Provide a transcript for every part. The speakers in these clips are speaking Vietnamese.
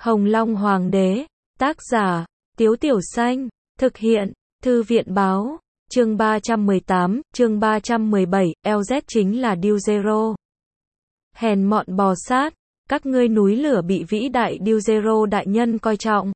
Hồng Long Hoàng đế, tác giả, Tiếu Tiểu Xanh, thực hiện, Thư viện báo, chương 318, chương 317, LZ chính là Điêu Zero. Hèn mọn bò sát, các ngươi núi lửa bị vĩ đại Điêu Zero đại nhân coi trọng.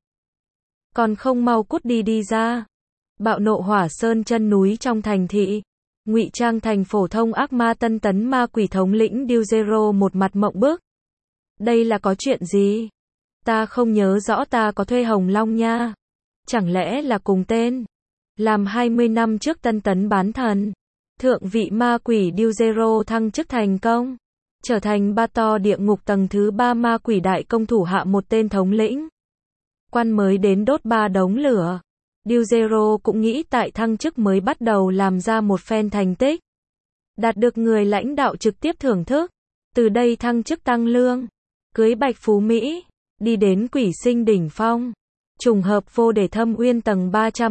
Còn không mau cút đi ra. Bạo nộ hỏa sơn chân núi trong thành thị. Ngụy trang thành phổ thông ác ma tân tấn ma quỷ thống lĩnh Điêu Zero một mặt mộng bức. Đây là có chuyện gì? Ta không nhớ rõ ta có thuê Hồng Long nha. Chẳng lẽ là cùng tên? Làm 20 năm trước tân tấn bán thần. Thượng vị ma quỷ Điêu Zero thăng chức thành công. Trở thành ba to địa ngục tầng thứ 3 ma quỷ đại công thủ hạ một tên thống lĩnh. Quan mới đến đốt 3 đống lửa. Điêu Zero cũng nghĩ tại thăng chức mới bắt đầu làm ra một phen thành tích. Đạt được người lãnh đạo trực tiếp thưởng thức. Từ đây thăng chức tăng lương. Cưới Bạch Phú Mỹ. Đi đến quỷ sinh đỉnh phong. Trùng hợp vô để thâm uyên tầng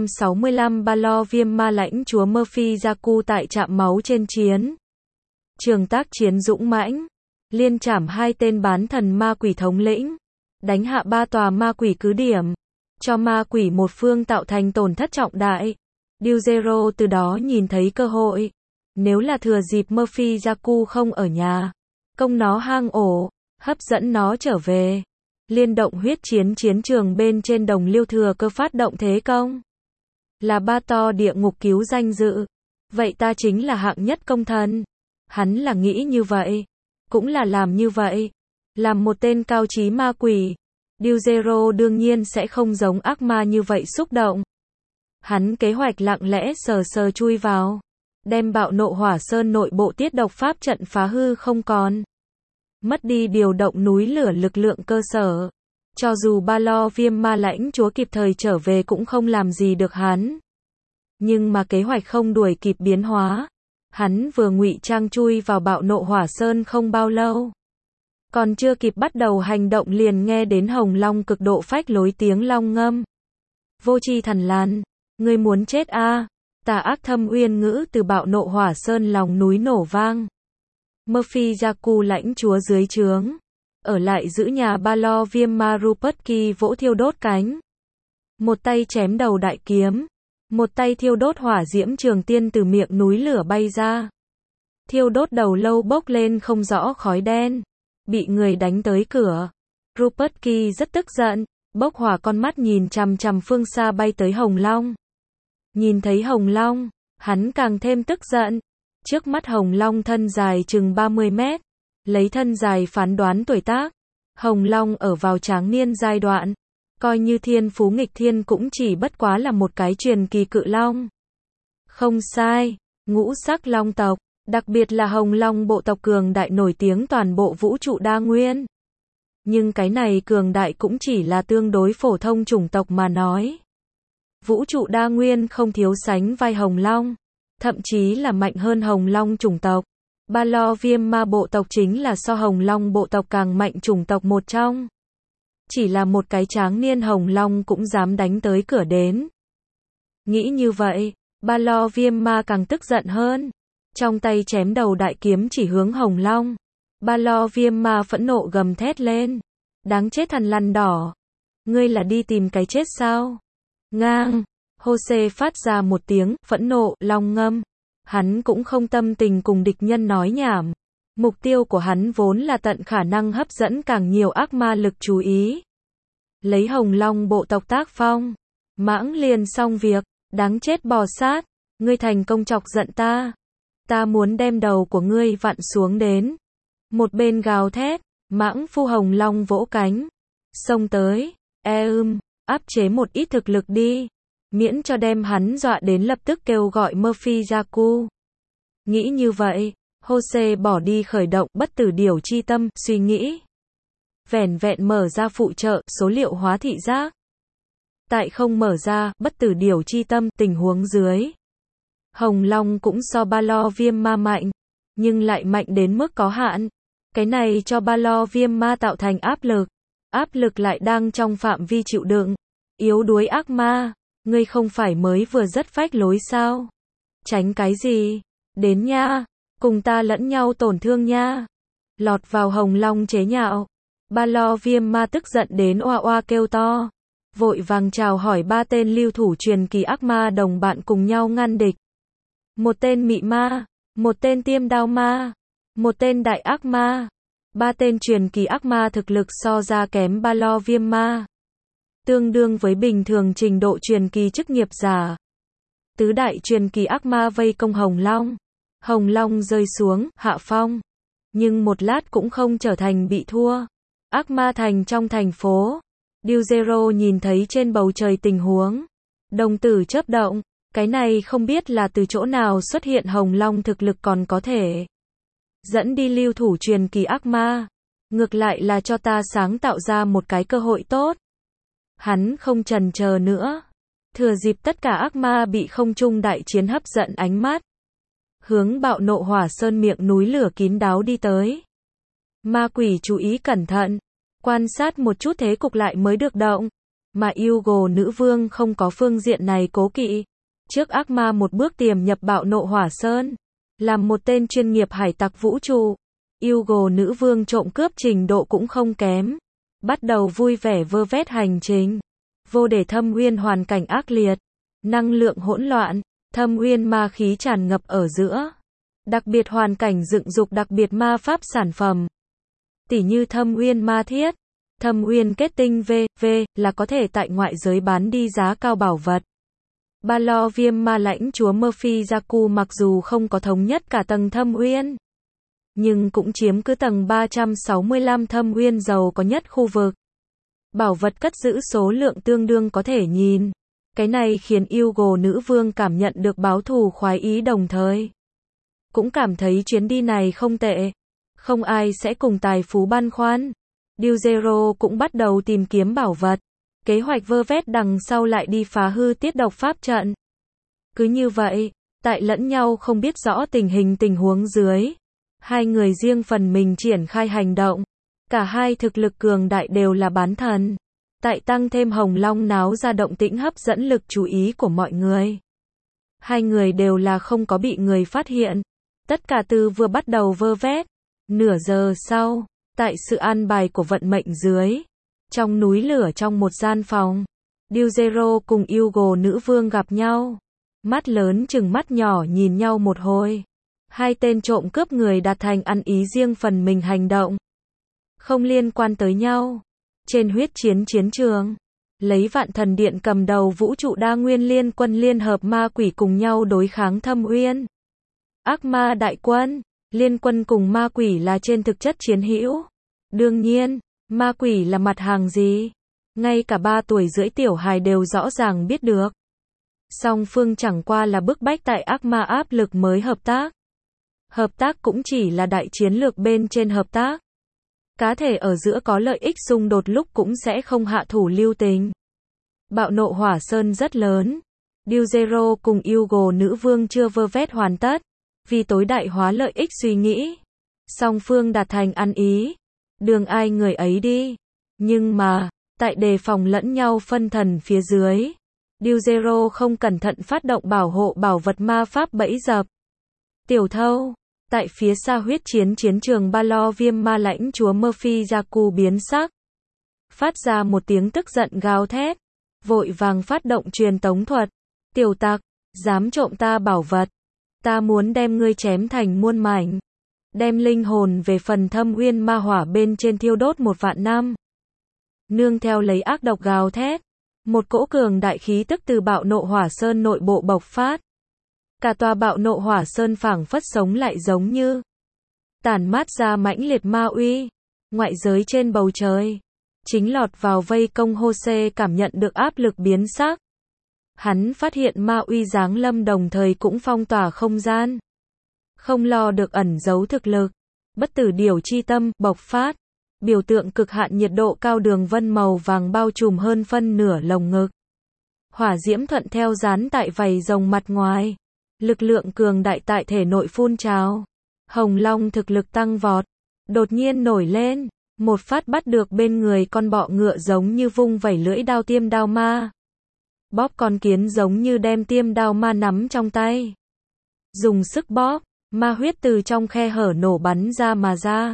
365 ba lo viêm ma lãnh chúa Murphy Jaku tại trạm máu trên chiến. Trường tác chiến dũng mãnh. Liên trảm 2 tên bán thần ma quỷ thống lĩnh. Đánh hạ 3 tòa ma quỷ cứ điểm. Cho ma quỷ một phương tạo thành tổn thất trọng đại. Điêu Zero từ đó nhìn thấy cơ hội. Nếu là thừa dịp Murphy Jaku không ở nhà. Công nó hang ổ. Hấp dẫn nó trở về. Liên động huyết chiến chiến trường bên trên đồng liêu thừa cơ phát động thế công. Là ba to địa ngục cứu danh dự. Vậy ta chính là hạng nhất công thần. Hắn là nghĩ như vậy. Cũng là làm như vậy. Làm một tên cao trí ma quỷ. Điêu Zero đương nhiên sẽ không giống ác ma như vậy xúc động. Hắn kế hoạch lặng lẽ sờ chui vào. Đem bạo nộ hỏa sơn nội bộ tiết độc pháp trận phá hư không còn. Mất đi điều động núi lửa lực lượng cơ sở. Cho dù ba lo viêm ma lãnh chúa kịp thời trở về cũng không làm gì được hắn. Nhưng mà kế hoạch không đuổi kịp biến hóa. Hắn vừa ngụy trang chui vào bạo nộ hỏa sơn không bao lâu. Còn chưa kịp bắt đầu hành động liền nghe đến Hồng Long cực độ phách lối tiếng long ngâm. Vô tri thần lan, ngươi muốn chết a? Tà ác thâm uyên ngữ từ bạo nộ hỏa sơn lòng núi nổ vang. Murphy Jaku lãnh chúa dưới trướng. Ở lại giữ nhà ba lo viêm ma Rupert vỗ thiêu đốt cánh. Một tay chém đầu đại kiếm. Một tay thiêu đốt hỏa diễm trường tiên từ miệng núi lửa bay ra. Thiêu đốt đầu lâu bốc lên không rõ khói đen. Bị người đánh tới cửa. Rupert rất tức giận. Bốc hỏa con mắt nhìn chằm chằm phương xa bay tới Hồng Long. Nhìn thấy Hồng Long, hắn càng thêm tức giận. Trước mắt Hồng Long thân dài chừng 30 mét. Lấy thân dài phán đoán tuổi tác. Hồng Long ở vào tráng niên giai đoạn. Coi như thiên phú nghịch thiên cũng chỉ bất quá là một cái truyền kỳ cự long. Không sai, ngũ sắc long tộc, đặc biệt là Hồng Long bộ tộc cường đại nổi tiếng toàn bộ vũ trụ đa nguyên. Nhưng cái này cường đại cũng chỉ là tương đối phổ thông chủng tộc mà nói. Vũ trụ đa nguyên không thiếu sánh vai Hồng Long. Thậm chí là mạnh hơn Hồng Long chủng tộc. Ba lo viêm ma bộ tộc chính là so Hồng Long bộ tộc càng mạnh chủng tộc một trong. Chỉ là một cái tráng niên Hồng Long cũng dám đánh tới cửa đến. Nghĩ như vậy, ba lo viêm ma càng tức giận hơn. Trong tay chém đầu đại kiếm chỉ hướng Hồng Long. Ba lo viêm ma phẫn nộ gầm thét lên. Đáng chết thằn lằn đỏ. Ngươi là đi tìm cái chết sao? Ngang. Jose phát ra một tiếng, phẫn nộ, long ngâm. Hắn cũng không tâm tình cùng địch nhân nói nhảm. Mục tiêu của hắn vốn là tận khả năng hấp dẫn càng nhiều ác ma lực chú ý. Lấy Hồng Long bộ tộc tác phong. Mãng liền xong việc, đáng chết bò sát. Ngươi thành công chọc giận ta. Ta muốn đem đầu của ngươi vặn xuống đến. Một bên gào thét, mãng phu Hồng Long vỗ cánh. Xông tới, áp chế một ít thực lực đi. Miễn cho đem hắn dọa đến lập tức kêu gọi Murphy Jaku. Nghĩ như vậy, Jose bỏ đi khởi động bất tử điểu chi tâm, suy nghĩ. Vẻn vẹn mở ra phụ trợ, số liệu hóa thị giác. Tại không mở ra, bất tử điểu chi tâm, tình huống dưới. Hồng Long cũng so ba lo viêm ma mạnh, nhưng lại mạnh đến mức có hạn. Cái này cho ba lo viêm ma tạo thành áp lực. Áp lực lại đang trong phạm vi chịu đựng. Yếu đuối ác ma. Ngươi không phải mới vừa rất phách lối sao? Tránh cái gì? Đến nha, cùng ta lẫn nhau tổn thương nha. Lọt vào Hồng Long chế nhạo. Ba Lo Viêm Ma tức giận đến oa oa kêu to, vội vàng chào hỏi ba tên lưu thủ truyền kỳ ác ma đồng bạn cùng nhau ngăn địch. Một tên mị ma, một tên tiêm đao ma, một tên đại ác ma. Ba tên truyền kỳ ác ma thực lực so ra kém Ba Lo Viêm Ma, tương đương với bình thường trình độ truyền kỳ chức nghiệp giả. Tứ đại truyền kỳ ác ma vây công Hồng Long. Hồng Long rơi xuống hạ phong, nhưng một lát cũng không trở thành bị thua. Ác ma thành trong thành phố. Điêu Zero nhìn thấy trên bầu trời tình huống, đồng tử chớp động, cái này không biết là từ chỗ nào xuất hiện Hồng Long thực lực còn có thể dẫn đi lưu thủ truyền kỳ ác ma, ngược lại là cho ta sáng tạo ra một cái cơ hội tốt. Hắn không chần chờ nữa, thừa dịp tất cả ác ma bị không trung đại chiến hấp dẫn ánh mắt, hướng Bạo Nộ Hỏa Sơn miệng núi lửa kín đáo đi tới. Ma quỷ chú ý cẩn thận, quan sát một chút thế cục lại mới được động, mà Hugo nữ vương không có phương diện này cố kỵ. Trước ác ma một bước tiềm nhập Bạo Nộ Hỏa Sơn, làm một tên chuyên nghiệp hải tặc vũ trụ, Hugo nữ vương trộm cướp trình độ cũng không kém, bắt đầu vui vẻ vơ vét hành trình. Vô để thâm uyên hoàn cảnh ác liệt, năng lượng hỗn loạn, thâm uyên ma khí tràn ngập ở giữa. Đặc biệt hoàn cảnh dựng dục đặc biệt ma pháp sản phẩm, tỉ như thâm uyên ma thiết, thâm uyên kết tinh v.v. là có thể tại ngoại giới bán đi giá cao bảo vật. Ba Lo Viêm Ma lãnh chúa Murphy Jaku mặc dù không có thống nhất cả tầng thâm uyên, nhưng cũng chiếm cứ tầng 365 thâm uyên giàu có nhất khu vực. Bảo vật cất giữ số lượng tương đương có thể nhìn. Cái này khiến Hugo nữ vương cảm nhận được báo thù khoái ý, đồng thời cũng cảm thấy chuyến đi này không tệ. Không ai sẽ cùng tài phú băn khoăn. Điêu Zero cũng bắt đầu tìm kiếm bảo vật. Kế hoạch vơ vét đằng sau lại đi phá hư tiết độc pháp trận. Cứ như vậy, tại lẫn nhau không biết rõ tình huống dưới, hai người riêng phần mình triển khai hành động. Cả hai thực lực cường đại đều là bán thần. Tại tăng thêm Hồng Long náo ra động tĩnh hấp dẫn lực chú ý của mọi người. Hai người đều là không có bị người phát hiện. Tất cả từ vừa bắt đầu vơ vét. Nửa giờ sau, tại sự an bài của vận mệnh dưới, trong núi lửa trong một gian phòng, Điêu Zero cùng Hugo nữ vương gặp nhau. Mắt lớn chừng mắt nhỏ nhìn nhau một hồi. Hai tên trộm cướp người đạt thành ăn ý riêng phần mình hành động, không liên quan tới nhau. Trên huyết chiến chiến trường, lấy Vạn Thần Điện cầm đầu vũ trụ đa nguyên liên quân liên hợp ma quỷ cùng nhau đối kháng thâm uyên ác ma đại quân. Liên quân cùng ma quỷ là trên thực chất chiến hữu. Đương nhiên, ma quỷ là mặt hàng gì, ngay cả 3 tuổi rưỡi tiểu hài đều rõ ràng biết được. Song phương chẳng qua là bức bách tại ác ma áp lực mới hợp tác. Hợp tác cũng chỉ là đại chiến lược bên trên hợp tác. Cá thể ở giữa có lợi ích xung đột lúc cũng sẽ không hạ thủ lưu tình. Bạo Nộ Hỏa Sơn rất lớn. Điêu Zero cùng Hugo nữ vương chưa vơ vét hoàn tất. Vì tối đại hóa lợi ích suy nghĩ, song phương đạt thành ăn ý, đường ai người ấy đi. Nhưng mà, tại đề phòng lẫn nhau phân thần phía dưới, Điêu Zero không cẩn thận phát động bảo hộ bảo vật ma pháp bẫy dập. Tiểu thâu, tại phía xa huyết chiến chiến trường Ba Lo Viêm Ma lãnh chúa Murphy Jaku biến sắc, phát ra một tiếng tức giận gào thét, vội vàng phát động truyền tống thuật. Tiểu tặc, dám trộm ta bảo vật, ta muốn đem ngươi chém thành muôn mảnh, đem linh hồn về phần thâm uyên ma hỏa bên trên thiêu đốt 1.000 năm. Nương theo lấy ác độc gào thét, một cỗ cường đại khí tức từ Bạo Nộ Hỏa Sơn nội bộ bộc phát. Cả tòa Bạo Nộ Hỏa Sơn phảng phất sống lại, giống như tản mát ra mãnh liệt ma uy. Ngoại giới trên bầu trời, chính lọt vào vây công Jose cảm nhận được áp lực biến sắc. Hắn phát hiện ma uy giáng lâm đồng thời cũng phong tỏa không gian. Không lo được ẩn giấu thực lực. Bất tử điểu chi tâm bộc phát. Biểu tượng cực hạn nhiệt độ cao, đường vân màu vàng bao trùm hơn phân nửa lồng ngực. Hỏa diễm thuận theo dán tại vảy rồng mặt ngoài. Lực lượng cường đại tại thể nội phun trào. Hồng Long thực lực tăng vọt. Đột nhiên nổi lên. Một phát bắt được bên người con bọ ngựa, giống như vung vẩy lưỡi đao tiêm đao ma. Bóp con kiến giống như đem tiêm đao ma nắm trong tay. Dùng sức bóp, ma huyết từ trong khe hở nổ bắn ra mà ra.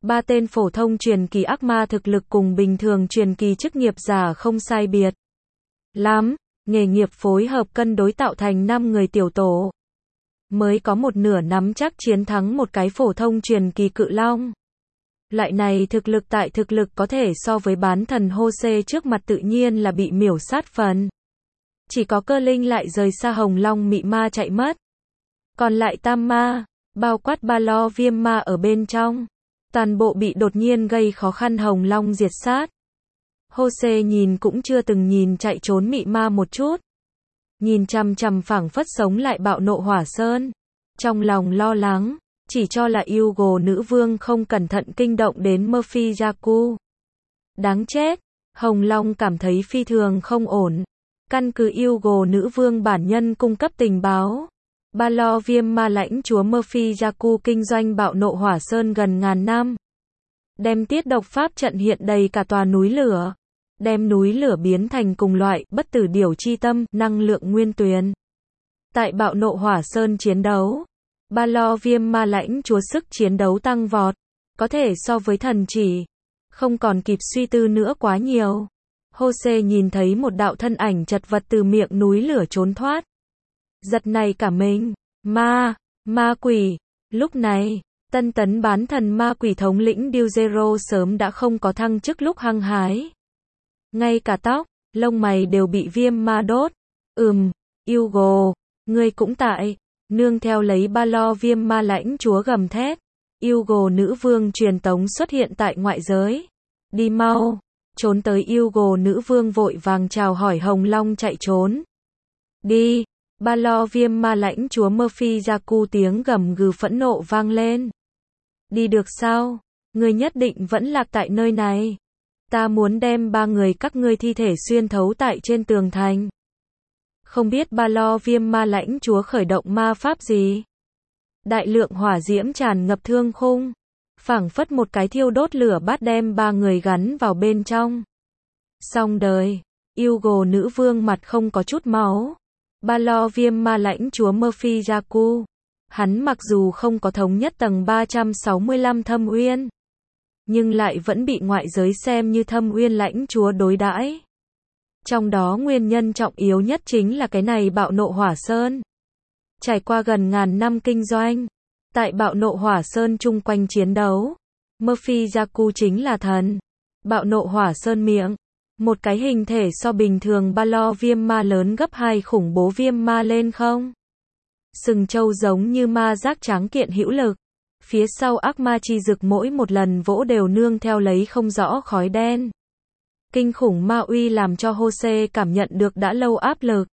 Ba tên phổ thông truyền kỳ ác ma thực lực cùng bình thường truyền kỳ chức nghiệp giả không sai biệt lắm, nghề nghiệp phối hợp cân đối tạo thành 5 người tiểu tổ. Mới có một nửa nắm chắc chiến thắng một cái phổ thông truyền kỳ cự long. Loại này thực lực có thể so với bán thần Hosea trước mặt tự nhiên là bị miểu sát phần. Chỉ có cơ linh lại rời xa hồng long mị ma chạy mất. Còn lại tam ma, bao quát ba lo viêm ma ở bên trong. Toàn bộ bị đột nhiên gây khó khăn hồng long diệt sát. Hosea nhìn cũng chưa từng nhìn chạy trốn mị ma một chút. Nhìn chằm chằm phảng phất sống lại bạo nộ hỏa sơn. Trong lòng lo lắng, chỉ cho là Hugo nữ vương không cẩn thận kinh động đến Murphy Yaku. Đáng chết, Hồng Long cảm thấy phi thường không ổn. Căn cứ Hugo nữ vương bản nhân cung cấp tình báo. Ba lo viêm ma lãnh chúa Murphy Yaku kinh doanh bạo nộ hỏa sơn gần ngàn năm. Đem tiết độc pháp trận hiện đầy cả tòa núi lửa. Đem núi lửa biến thành cùng loại bất tử điểu chi tâm, năng lượng nguyên tuyền. Tại bạo nộ hỏa sơn chiến đấu, ba lo viêm ma lãnh chúa sức chiến đấu tăng vọt, có thể so với thần chỉ. Không còn kịp suy tư nữa quá nhiều. Hosea nhìn thấy một đạo thân ảnh chật vật từ miệng núi lửa trốn thoát. Giật này cả mình, ma quỷ. Lúc này, tân tấn bán thần ma quỷ thống lĩnh Duzero sớm đã không có thăng chức lúc hăng hái. Ngay cả tóc, lông mày đều bị viêm ma đốt. Hugo, ngươi cũng tại. Nương theo lấy ba lo viêm ma lãnh chúa gầm thét. Hugo nữ vương truyền tống xuất hiện tại ngoại giới. Đi mau, trốn tới. Hugo nữ vương vội vàng chào hỏi Hồng Long chạy trốn. Đi, ba lo viêm ma lãnh chúa Murphy Yaku tiếng gầm gừ phẫn nộ vang lên. Đi được sao? Ngươi nhất định vẫn lạc tại nơi này. Ta muốn đem 3 người các ngươi thi thể xuyên thấu tại trên tường thành. Không biết ba lo viêm ma lãnh chúa khởi động ma pháp gì? Đại lượng hỏa diễm tràn ngập thương khung. Phảng phất một cái thiêu đốt lửa bát đem 3 người gắn vào bên trong. Xong đời. Hugo nữ vương mặt không có chút máu. Ba lo viêm ma lãnh chúa Murphy Yaku. Hắn mặc dù không có thống nhất tầng 365 thâm uyên, nhưng lại vẫn bị ngoại giới xem như thâm uyên lãnh chúa đối đãi. Trong đó nguyên nhân trọng yếu nhất chính là cái này bạo nộ hỏa sơn. Trải qua gần ngàn năm kinh doanh, tại bạo nộ hỏa sơn chung quanh chiến đấu, Murphy Yaku chính là thần. Bạo nộ hỏa sơn miệng, một cái hình thể so bình thường ba lo viêm ma lớn gấp 2 khủng bố viêm ma lên không. Sừng trâu giống như ma giác tráng kiện hữu lực. Phía sau ác ma chi dực mỗi một lần vỗ đều nương theo lấy không rõ khói đen. Kinh khủng ma uy làm cho Hosea cảm nhận được đã lâu áp lực.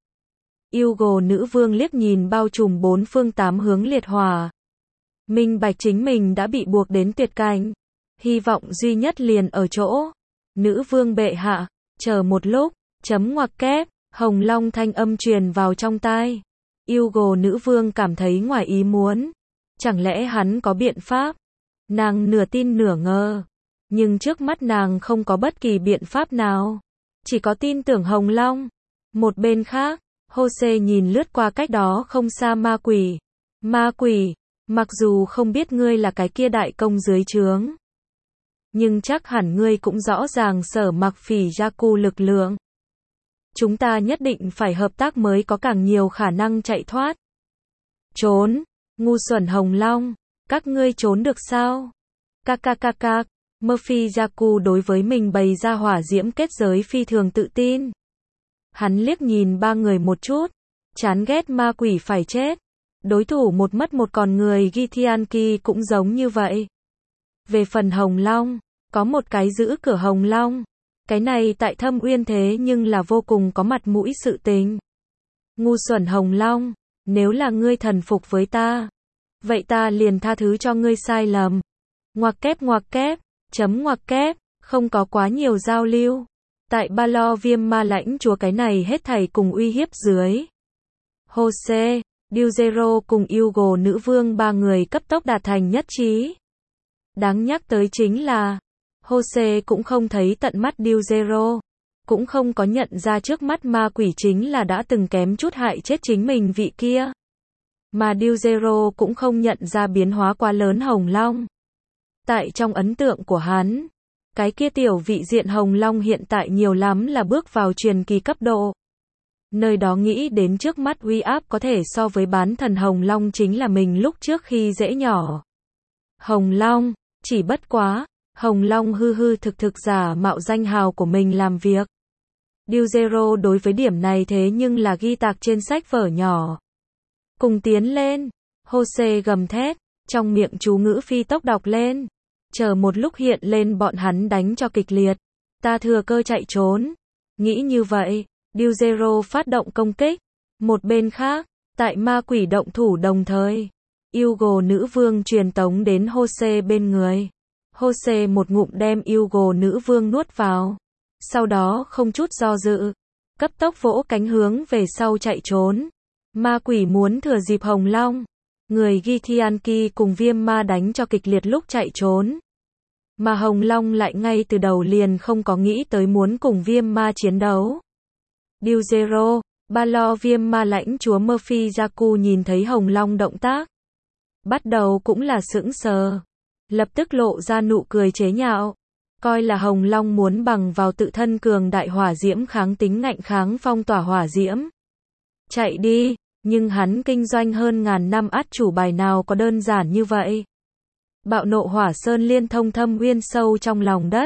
Hugo nữ vương liếc nhìn bao trùm 4 phương 8 hướng liệt hỏa. Minh bạch chính mình đã bị buộc đến tuyệt cảnh. Hy vọng duy nhất liền ở chỗ. Nữ vương bệ hạ, chờ một lúc, chấm ngoặc kép, Hồng Long thanh âm truyền vào trong tai. Hugo nữ vương cảm thấy ngoài ý muốn. Chẳng lẽ hắn có biện pháp? Nàng nửa tin nửa ngờ. Nhưng trước mắt nàng không có bất kỳ biện pháp nào. Chỉ có tin tưởng Hồng Long. Một bên khác, Hosea nhìn lướt qua cách đó không xa ma quỷ. Ma quỷ, mặc dù không biết ngươi là cái kia đại công dưới trướng, nhưng chắc hẳn ngươi cũng rõ ràng sở mặc phỉ Yaku lực lượng. Chúng ta nhất định phải hợp tác mới có càng nhiều khả năng chạy thoát. Trốn, ngu xuẩn Hồng Long, các ngươi trốn được sao? Kakakakak, Murphy Yaku đối với mình bày ra hỏa diễm kết giới phi thường tự tin. Hắn liếc nhìn 3 người một chút, chán ghét ma quỷ phải chết. Đối thủ một mất một còn người Githyanki cũng giống như vậy. Về phần Hồng Long, có một cái giữ cửa Hồng Long. Cái này tại thâm uyên thế nhưng là vô cùng có mặt mũi sự tình. Ngu xuẩn Hồng Long, nếu là ngươi thần phục với ta, vậy ta liền tha thứ cho ngươi sai lầm. Ngoặc kép, chấm ngoặc kép, không có quá nhiều giao lưu. Tại ba lo viêm ma lãnh chúa cái này hết thảy cùng uy hiếp dưới. Hosea, Duzero cùng Hugo nữ vương 3 người cấp tốc đạt thành nhất trí. Đáng nhắc tới chính là, Hosea cũng không thấy tận mắt Duzero, cũng không có nhận ra trước mắt ma quỷ chính là đã từng kém chút hại chết chính mình vị kia. Mà Duzero cũng không nhận ra biến hóa quá lớn Hồng Long. Tại trong ấn tượng của hắn, cái kia tiểu vị diện Hồng Long hiện tại nhiều lắm là bước vào truyền kỳ cấp độ. Nơi đó nghĩ đến trước mắt uy áp có thể so với bán thần Hồng Long chính là mình lúc trước khi dễ nhỏ. Hồng Long, chỉ bất quá, Hồng Long hư hư thực thực giả mạo danh hào của mình làm việc. Điều Zero đối với điểm này thế nhưng là ghi tạc trên sách vở nhỏ. Cùng tiến lên, Jose gầm thét, trong miệng chú ngữ phi tốc đọc lên. Chờ một lúc hiện lên bọn hắn đánh cho kịch liệt. Ta thừa cơ chạy trốn. Nghĩ như vậy, Điều Zero phát động công kích. Một bên khác, tại ma quỷ động thủ đồng thời, Hugo nữ vương truyền tống đến Jose bên người. Jose một ngụm đem Hugo nữ vương nuốt vào. Sau đó không chút do dự, cấp tốc vỗ cánh hướng về sau chạy trốn. Ma quỷ muốn thừa dịp Hồng Long, người Githyanki cùng viêm ma đánh cho kịch liệt lúc chạy trốn. Mà Hồng Long lại ngay từ đầu liền không có nghĩ tới muốn cùng viêm ma chiến đấu. Điều Zero, ba lo viêm ma lãnh chúa Murphy Jaku nhìn thấy Hồng Long động tác. Bắt đầu cũng là sững sờ. Lập tức lộ ra nụ cười chế nhạo. Coi là Hồng Long muốn bằng vào tự thân cường đại hỏa diễm kháng tính ngạnh kháng phong tỏa hỏa diễm. Chạy đi, nhưng hắn kinh doanh hơn ngàn năm át chủ bài nào có đơn giản như vậy. Bạo nộ hỏa sơn liên thông thâm uyên sâu trong lòng đất.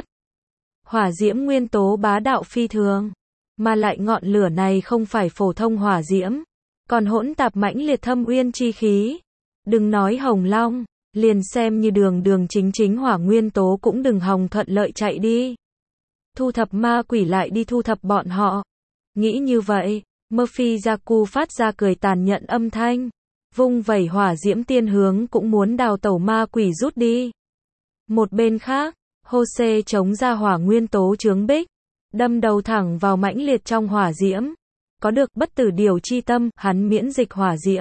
Hỏa diễm nguyên tố bá đạo phi thường. Mà lại ngọn lửa này không phải phổ thông hỏa diễm. Còn hỗn tạp mãnh liệt thâm uyên chi khí. Đừng nói Hồng Long, liền xem như đường chính hỏa nguyên tố cũng đừng hòng thuận lợi chạy đi. Thu thập ma quỷ lại đi thu thập bọn họ. Nghĩ như vậy, Murphy Jaku phát ra cười tàn nhẫn âm thanh. Vung vẩy hỏa diễm tiên hướng cũng muốn đào tẩu ma quỷ rút đi. Một bên khác, Jose chống ra hỏa nguyên tố chướng bích. Đâm đầu thẳng vào mãnh liệt trong hỏa diễm. Có được bất tử điều chi tâm, hắn miễn dịch hỏa diễm.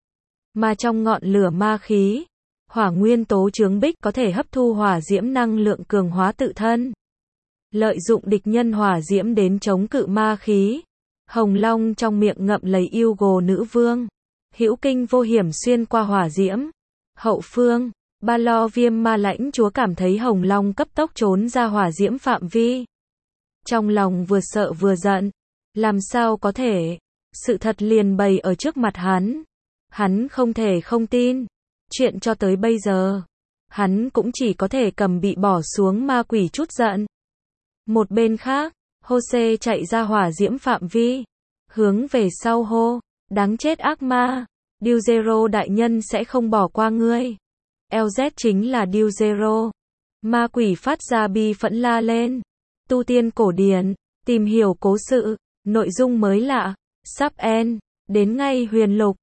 Mà trong ngọn lửa ma khí, hỏa nguyên tố chướng bích có thể hấp thu hỏa diễm năng lượng cường hóa tự thân. Lợi dụng địch nhân hỏa diễm đến chống cự ma khí. Hồng Long trong miệng ngậm lấy Hugo nữ vương. Hữu kinh vô hiểm xuyên qua hỏa diễm. Hậu phương, ba lo viêm ma lãnh chúa cảm thấy Hồng Long cấp tốc trốn ra hỏa diễm phạm vi. Trong lòng vừa sợ vừa giận. Làm sao có thể? Sự thật liền bày ở trước mặt hắn. Hắn không thể không tin. Chuyện cho tới bây giờ, hắn cũng chỉ có thể cầm bị bỏ xuống ma quỷ chút giận. Một bên khác, Jose chạy ra hỏa diễm phạm vi. Hướng về sau hô. Đáng chết ác ma. Điều Zero đại nhân sẽ không bỏ qua ngươi. LZ chính là Điều Zero. Ma quỷ phát ra bi phẫn la lên. Tu tiên cổ điển. Tìm hiểu cố sự. Nội dung mới lạ. Sắp end. Đến ngay huyền lục.